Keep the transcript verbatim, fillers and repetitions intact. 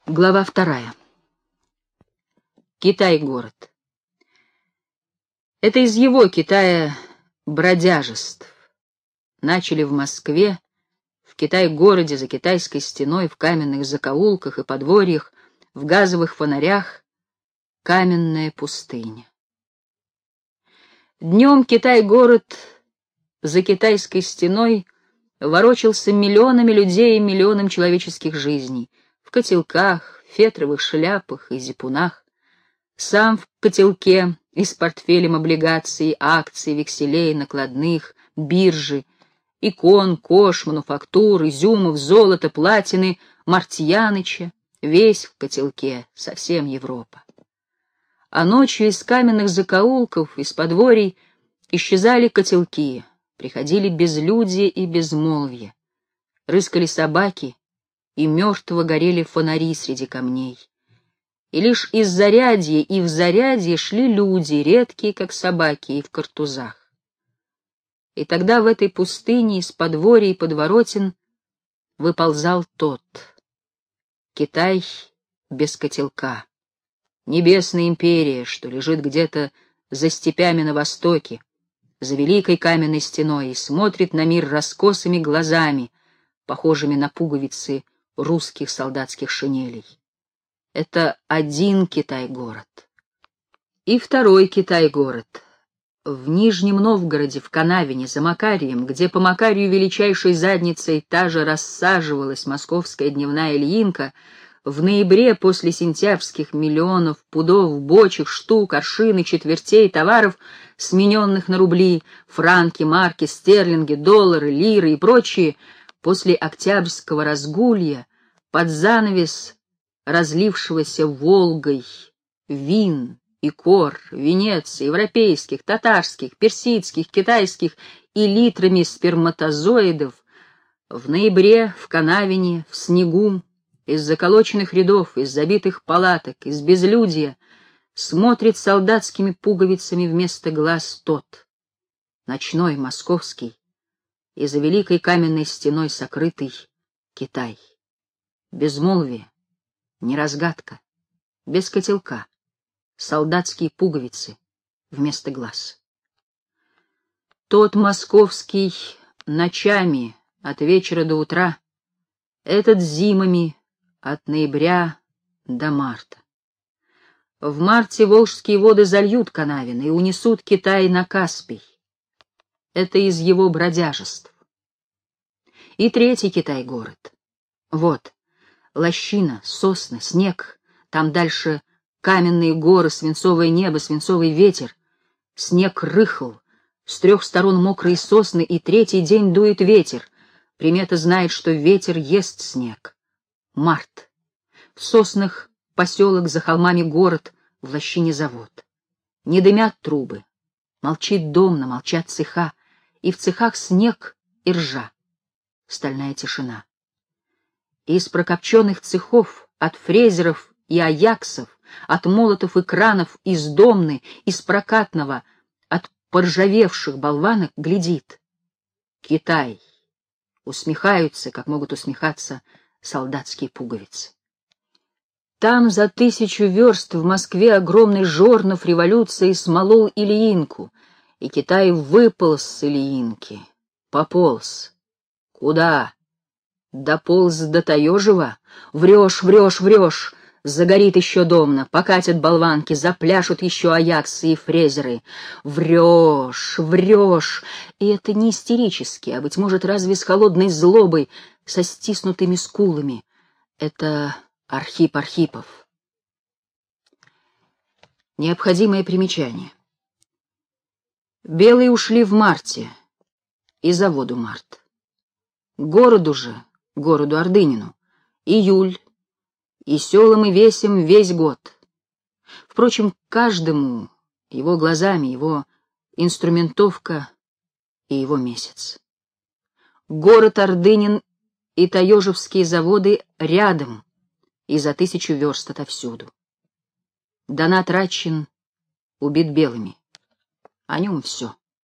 Глава вторая. Китай-город. Это из его, Китая, бродяжеств начали в Москве, в Китай-городе, за Китайской стеной, в каменных закоулках и подворьях, в газовых фонарях, каменная пустыня. Днем Китай-город за Китайской стеной ворочался миллионами людей и миллионом человеческих жизней, в котелках, фетровых шляпах и зипунах, сам в котелке и с портфелем облигаций, акций, векселей, накладных, биржи, икон, кош, мануфактур, изюмов, золота, платины, Мартьяныча, весь в котелке, совсем Европа. А ночью из каменных закоулков, из подворий исчезали котелки, приходили безлюдье и безмолвие, рыскали собаки, и мертво горели фонари среди камней. И лишь из зарядья и в зарядье шли люди, редкие, как собаки, и в картузах. И тогда в этой пустыне из подворий и подворотен выползал тот. Китай без котелка. Небесная империя, что лежит где-то за степями на востоке, за великой каменной стеной, и смотрит на мир раскосыми глазами, похожими на пуговицы русских солдатских шинелей. Это один Китай-город. И второй Китай-город. В Нижнем Новгороде, в Канавине, за Макарием, где по Макарию величайшей задницей та же рассаживалась московская дневная Ильинка, в ноябре после сентябрьских миллионов пудов, бочек, штук, аршин и четвертей товаров, смененных на рубли, франки, марки, стерлинги, доллары, лиры и прочие, после октябрьского разгулья, под занавес разлившегося Волгой вин и кор, венец европейских, татарских, персидских, китайских и литрами сперматозоидов, в ноябре в Канавине, в снегу, из заколоченных рядов, из забитых палаток, из безлюдья, смотрит солдатскими пуговицами вместо глаз тот, ночной, московский, и за великой каменной стеной сокрытый Китай. Безмолвие, неразгадка, без котелка, солдатские пуговицы вместо глаз. Тот московский ночами от вечера до утра, этот зимами от ноября до марта. В марте волжские воды зальют Канавин и унесут Китай на Каспий. Это из его бродяжеств. И третий Китай-город. Вот, лощина, сосны, снег, там дальше каменные горы, свинцовое небо, свинцовый ветер. Снег рыхл, с трех сторон мокрые сосны, и третий день дует ветер. Примета знает, что ветер ест снег. Март. В соснах поселок, за холмами город, в лощине завод. Не дымят трубы, молчит домна, молчат цеха, и в цехах снег и ржа, стальная тишина. Из прокопченных цехов, от фрезеров и аяксов, от молотов и кранов, из домны, из прокатного, от поржавевших болванок глядит Китай. Усмехаются, как могут усмехаться солдатские пуговицы. Там за тысячу верст в Москве огромный жорнов революции смолол Ильинку, и Китай выполз с Ильинки, пополз. Куда? Дополз до Таежева? Врешь, врешь, врешь. Загорит еще домна, покатят болванки, запляшут еще аяксы и фрезеры. Врешь, врешь. И это не истерически, а, быть может, разве с холодной злобой, со стиснутыми скулами. Это Архип Архипов. Необходимое примечание. Белые ушли в марте, и заводу март. Городу же, городу Ордынину, июль, и селам и весям весь год. Впрочем, каждому его глазами, его инструментовка и его месяц. Город Ордынин и Таежевские заводы рядом и за тысячу верст отовсюду. Донат Радчин убит белыми. О нем все.